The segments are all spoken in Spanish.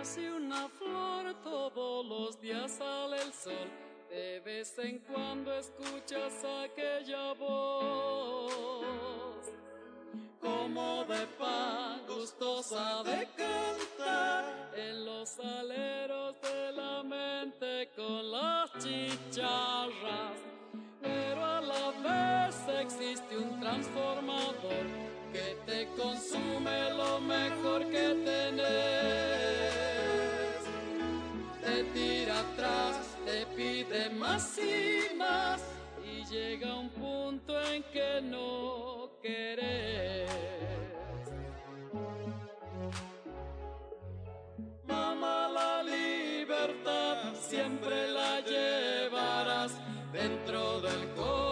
casi una flor, todos los días sale el sol. De vez en cuando escuchas aquella voz, como de pan, gustosa de cantar, en los aleros de la mente con las chicharras. Pero a la vez existe un transformador que te consume lo mejor que tenés. Te tira atrás, te pide más y más, y llega un punto en que no querés. Mamá, la libertad siempre la llevarás dentro del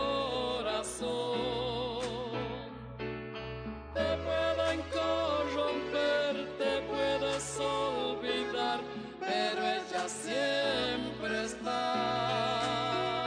corazón. Te pueden corromper, te puedes olvidar, pero ella siempre está.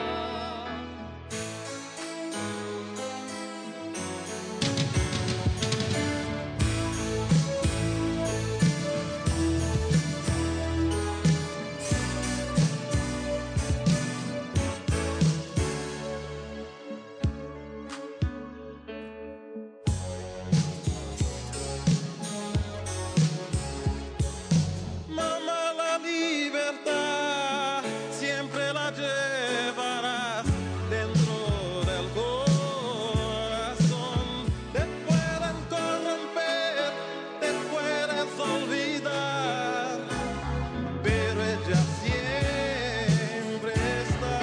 Siempre la llevarás dentro del corazón. Te pueden corromper, te puedes olvidar, pero ella siempre está.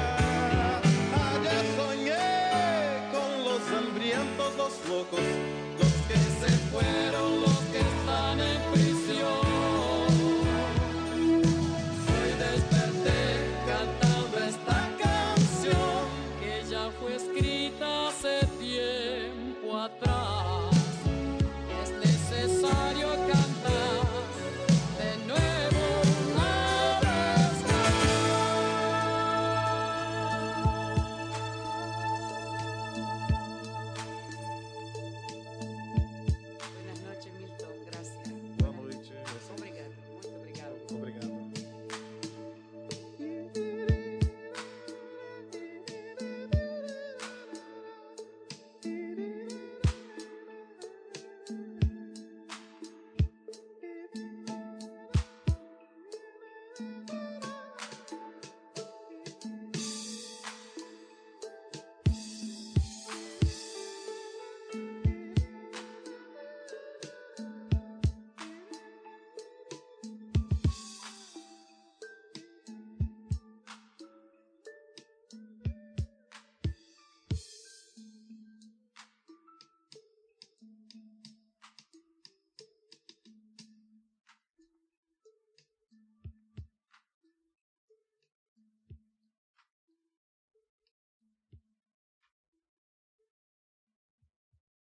Ayer soñé con los hambrientos, los locos, los que se fueron, los que están en prisión. Fue escrita hace tiempo atrás.